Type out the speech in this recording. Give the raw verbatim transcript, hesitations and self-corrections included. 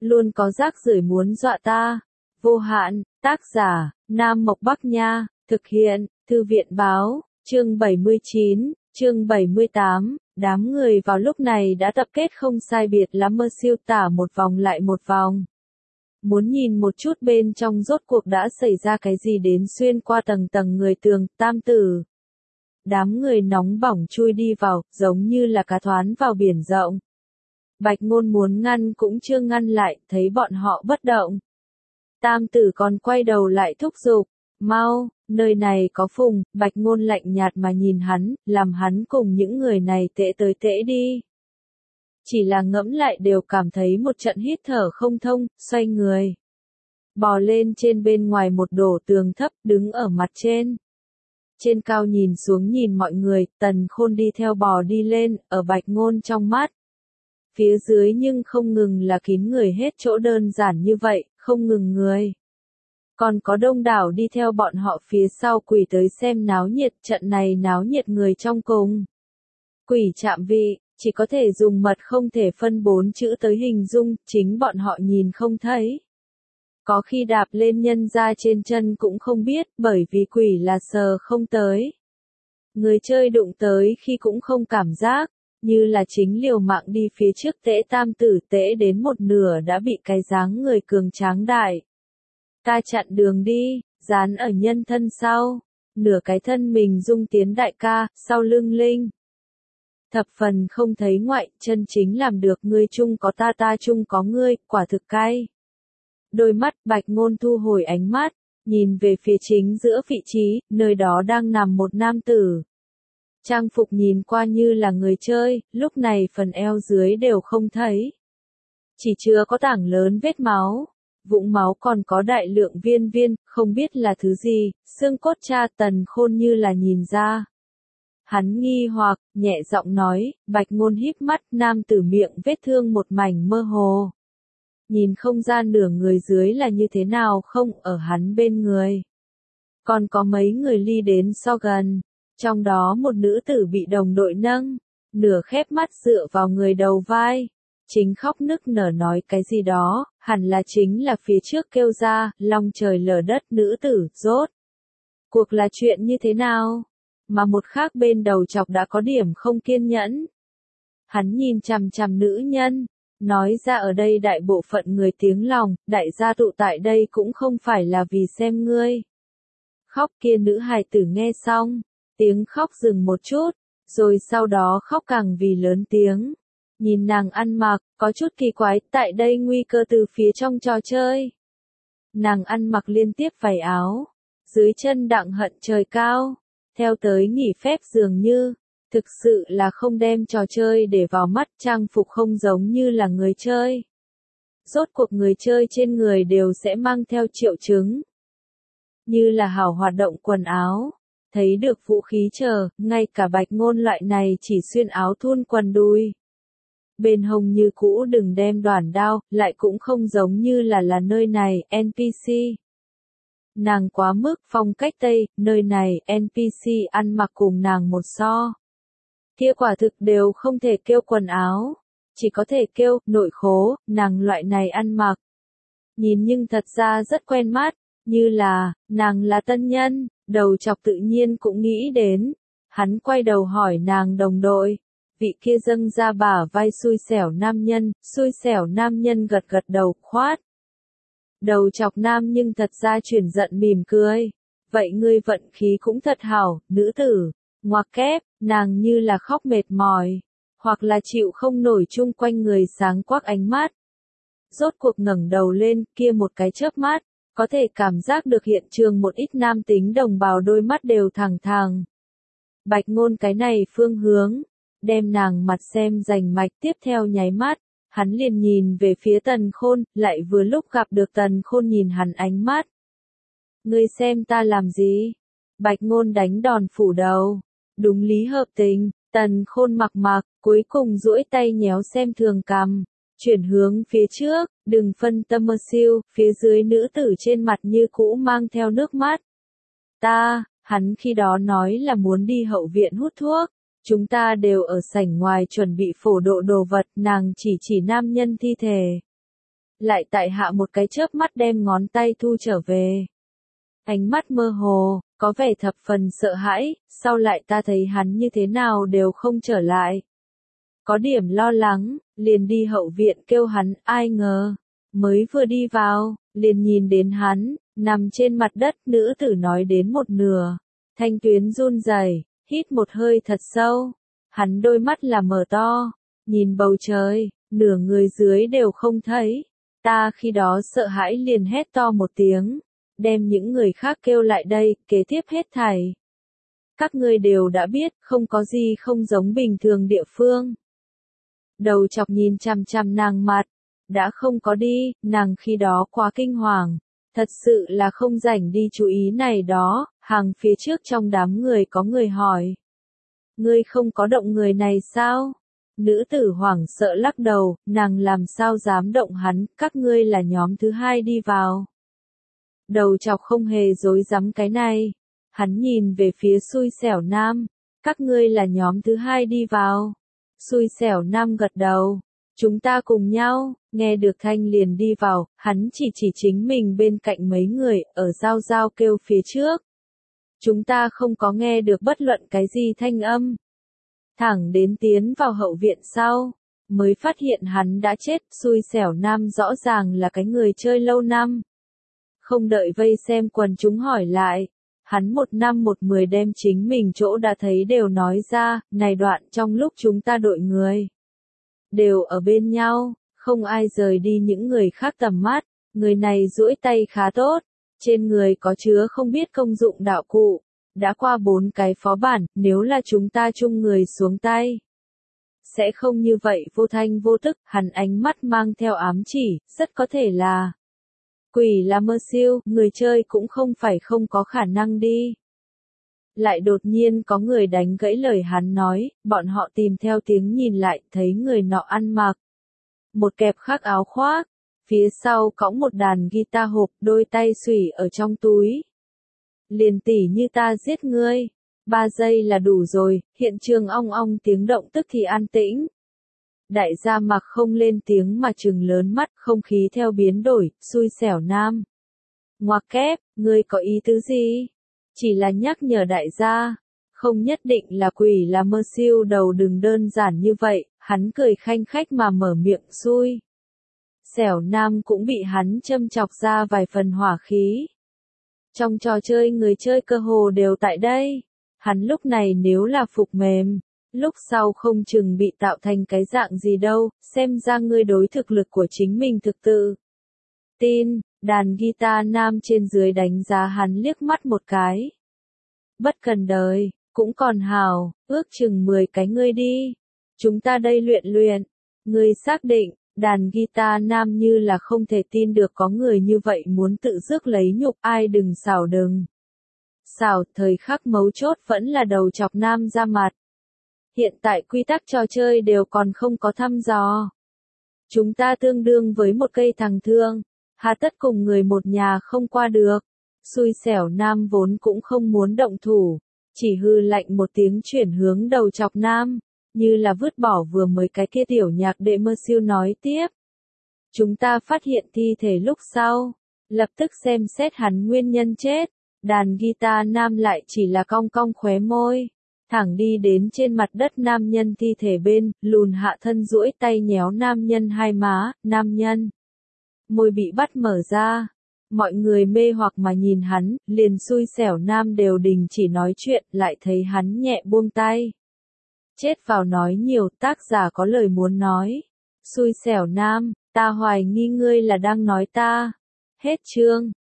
luôn có rác rưởi muốn dọa ta. Vô hạn, tác giả, Nam Mộc Bắc Nha, thực hiện, Thư viện Báo, chương bảy mươi chín, chương bảy mươi tám, đám người vào lúc này đã tập kết không sai biệt lắm mơ siêu tả một vòng lại một vòng. Muốn nhìn một chút bên trong rốt cuộc đã xảy ra cái gì đến xuyên qua tầng tầng người tường, tam tử. Đám người nóng bỏng chui đi vào, giống như là cá thoán vào biển rộng. Bạch Ngôn muốn ngăn cũng chưa ngăn lại, thấy bọn họ bất động. Tam tử còn quay đầu lại thúc giục, mau, nơi này có phùng. Bạch Ngôn lạnh nhạt mà nhìn hắn, làm hắn cùng những người này tễ tới tễ đi. Chỉ là ngẫm lại đều cảm thấy một trận hít thở không thông, xoay người. Bò lên trên bên ngoài một đổ tường thấp, đứng ở mặt trên. Trên cao nhìn xuống nhìn mọi người, Tần Khôn đi theo bò đi lên, ở Bạch Ngôn trong mắt. Phía dưới nhưng không ngừng là kín người hết chỗ đơn giản như vậy, không ngừng người. Còn có đông đảo đi theo bọn họ phía sau quỷ tới xem náo nhiệt, trận này náo nhiệt người trong cùng. Quỷ chạm vị, chỉ có thể dùng mật không thể phân bốn chữ tới hình dung, chính bọn họ nhìn không thấy. Có khi đạp lên nhân ra trên chân cũng không biết, bởi vì quỷ là sờ không tới. Người chơi đụng tới khi cũng không cảm giác, như là chính liều mạng đi phía trước tễ tam tử tễ đến một nửa đã bị cái dáng người cường tráng đại. Ta chặn đường đi, dán ở nhân thân sau, nửa cái thân mình dung tiến đại ca, sau lưng linh. Thập phần không thấy ngoại, chân chính làm được ngươi chung có ta ta chung có ngươi, quả thực cay. Đôi mắt Bạch Ngôn thu hồi ánh mắt, nhìn về phía chính giữa vị trí, nơi đó đang nằm một nam tử. Trang phục nhìn qua như là người chơi, lúc này phần eo dưới đều không thấy. Chỉ chứa có tảng lớn vết máu, vũng máu còn có đại lượng viên viên, không biết là thứ gì, xương cốt cha. Tần Khôn như là nhìn ra. Hắn nghi hoặc, nhẹ giọng nói, Bạch Ngôn híp mắt, nam tử miệng vết thương một mảnh mơ hồ. Nhìn không ra nửa người dưới là như thế nào không ở hắn bên người. Còn có mấy người ly đến so gần, trong đó một nữ tử bị đồng đội nâng, nửa khép mắt dựa vào người đầu vai. Chính khóc nức nở nói cái gì đó, hẳn là chính là phía trước kêu ra, long trời lở đất nữ tử, rốt. Cuộc là chuyện như thế nào? Mà một khác bên đầu chọc đã có điểm không kiên nhẫn. Hắn nhìn chằm chằm nữ nhân, nói ra ở đây đại bộ phận người tiếng lòng, đại gia tụ tại đây cũng không phải là vì xem ngươi. Khóc kia nữ hài tử nghe xong, tiếng khóc dừng một chút, rồi sau đó khóc càng vì lớn tiếng. Nhìn nàng ăn mặc, có chút kỳ quái, tại đây nguy cơ từ phía trong trò chơi. Nàng ăn mặc liên tiếp vải áo, dưới chân đặng hận trời cao, theo tới nghỉ phép dường như, thực sự là không đem trò chơi để vào mắt, trang phục không giống như là người chơi. Rốt cuộc người chơi trên người đều sẽ mang theo triệu chứng. Như là hảo hoạt động quần áo, thấy được vũ khí chờ, ngay cả Bạch Ngôn loại này chỉ xuyên áo thun quần đùi. Bên hông như cũ đừng đem đoản đao, lại cũng không giống như là là nơi này, en pê xê. Nàng quá mức phong cách Tây, nơi này, en pê xê ăn mặc cùng nàng một so. Kia quả thực đều không thể kêu quần áo, chỉ có thể kêu nội khố, nàng loại này ăn mặc. Nhìn nhưng thật ra rất quen mắt, như là, nàng là tân nhân, đầu chọc tự nhiên cũng nghĩ đến. Hắn quay đầu hỏi nàng đồng đội, vị kia dâng ra bả vai xui xẻo nam nhân, xui xẻo nam nhân gật gật đầu, khoát. Đầu chọc nam nhưng thật ra chuyển giận mỉm cười. Vậy ngươi vận khí cũng thật hảo, nữ tử. Ngoặc kép, nàng như là khóc mệt mỏi, hoặc là chịu không nổi chung quanh người sáng quắc ánh mắt. Rốt cuộc ngẩng đầu lên, kia một cái chớp mắt, có thể cảm giác được hiện trường một ít nam tính đồng bào đôi mắt đều thẳng thẳng. Bạch Ngôn cái này phương hướng, đem nàng mặt xem rành mạch, tiếp theo nháy mắt, hắn liền nhìn về phía Tần Khôn, lại vừa lúc gặp được Tần Khôn nhìn hắn ánh mắt. Ngươi xem ta làm gì? Bạch Ngôn đánh đòn phủ đầu. Đúng lý hợp tình, Tần Khôn mặc mặc, cuối cùng duỗi tay nhéo xem thường cằm, chuyển hướng phía trước, đừng phân tâm mơ siêu, phía dưới nữ tử trên mặt như cũ mang theo nước mắt. Ta, hắn khi đó nói là muốn đi hậu viện hút thuốc, chúng ta đều ở sảnh ngoài chuẩn bị phổ độ đồ vật, nàng chỉ chỉ nam nhân thi thể. lại tại hạ một cái chớp mắt đem ngón tay thu trở về. Ánh mắt mơ hồ, có vẻ thập phần sợ hãi, sau lại ta thấy hắn như thế nào đều không trở lại. Có điểm lo lắng, liền đi hậu viện kêu hắn, ai ngờ, mới vừa đi vào, liền nhìn đến hắn, nằm trên mặt đất, nữ tử nói đến một nửa. Thanh Tuyến run rẩy, hít một hơi thật sâu, hắn đôi mắt là mở to, nhìn bầu trời, nửa người dưới đều không thấy. Ta khi đó sợ hãi liền hét to một tiếng, đem những người khác kêu lại đây, kế tiếp hết thảy. Các ngươi đều đã biết, không có gì không giống bình thường địa phương. Đầu chọc nhìn chằm chằm nàng mặt, đã không có đi, nàng khi đó quá kinh hoàng, thật sự là không rảnh đi chú ý này đó, hàng phía trước trong đám người có người hỏi. Ngươi không có động người này sao? Nữ tử hoảng sợ lắc đầu, nàng làm sao dám động hắn, các ngươi là nhóm thứ hai đi vào. Đầu chọc không hề dối dám cái này, hắn nhìn về phía xui xẻo nam, các ngươi là nhóm thứ hai đi vào. Xui xẻo nam gật đầu, chúng ta cùng nhau, nghe được thanh liền đi vào, hắn chỉ chỉ chính mình bên cạnh mấy người, ở giao giao kêu phía trước. Chúng ta không có nghe được bất luận cái gì thanh âm. Thẳng đến tiến vào hậu viện sau, mới phát hiện hắn đã chết, xui xẻo nam rõ ràng là cái người chơi lâu năm. Không đợi vây xem quần chúng hỏi lại, hắn một năm một mười đem chính mình chỗ đã thấy đều nói ra, này đoạn trong lúc chúng ta đội người. Đều ở bên nhau, không ai rời đi những người khác tầm mắt, người này duỗi tay khá tốt, trên người có chứa không biết công dụng đạo cụ, đã qua bốn cái phó bản, nếu là chúng ta chung người xuống tay. Sẽ không như vậy vô thanh vô tức, hắn ánh mắt mang theo ám chỉ, rất có thể là quỷ là mơ siêu, người chơi cũng không phải không có khả năng đi. Lại đột nhiên có người đánh gãy lời hắn nói, bọn họ tìm theo tiếng nhìn lại, thấy người nọ ăn mặc một kẹp khác áo khoác, phía sau cõng một đàn guitar hộp, đôi tay xủy ở trong túi. Liền tỉ như ta giết ngươi, ba giây là đủ rồi, hiện trường ong ong tiếng động tức thì an tĩnh. Đại gia mặc không lên tiếng mà trừng lớn mắt, không khí theo biến đổi, xui xẻo nam. Ngoặc kép, ngươi có ý tứ gì? Chỉ là nhắc nhở đại gia, không nhất định là quỷ là mơ siêu đầu đừng đơn giản như vậy, hắn cười khanh khách mà mở miệng xui. Xẻo nam cũng bị hắn châm chọc ra vài phần hỏa khí. Trong trò chơi người chơi cơ hồ đều tại đây, hắn lúc này nếu là phục mềm, lúc sau không chừng bị tạo thành cái dạng gì đâu, xem ra ngươi đối thực lực của chính mình thực tự tin. Đàn guitar nam trên dưới đánh giá hắn liếc mắt một cái. Bất cần đời, cũng còn hào, ước chừng mười cái ngươi đi. Chúng ta đây luyện luyện. Ngươi xác định, đàn guitar nam như là không thể tin được có người như vậy muốn tự rước lấy nhục, ai đừng xảo đừng. Xảo, thời khắc mấu chốt vẫn là đầu chọc nam ra mặt. Hiện tại quy tắc trò chơi đều còn không có thăm dò. Chúng ta tương đương với một cây thằng thương. Hà tất cùng người một nhà không qua được. Xui xẻo nam vốn cũng không muốn động thủ, chỉ hư lạnh một tiếng chuyển hướng đầu chọc nam, như là vứt bỏ vừa mới cái kia tiểu nhạc đệ mơ siêu nói tiếp. Chúng ta phát hiện thi thể lúc sau, lập tức xem xét hắn nguyên nhân chết, đàn guitar nam lại chỉ là cong cong khóe môi, thẳng đi đến trên mặt đất nam nhân thi thể bên, lùn hạ thân duỗi tay nhéo nam nhân hai má, nam nhân. Môi bị bắt mở ra, mọi người mê hoặc mà nhìn hắn, liền xui xẻo nam đều đình chỉ nói chuyện, lại thấy hắn nhẹ buông tay. Chết vào nói nhiều, tác giả có lời muốn nói. Xui xẻo nam, ta hoài nghi ngươi là đang nói ta. Hết chương.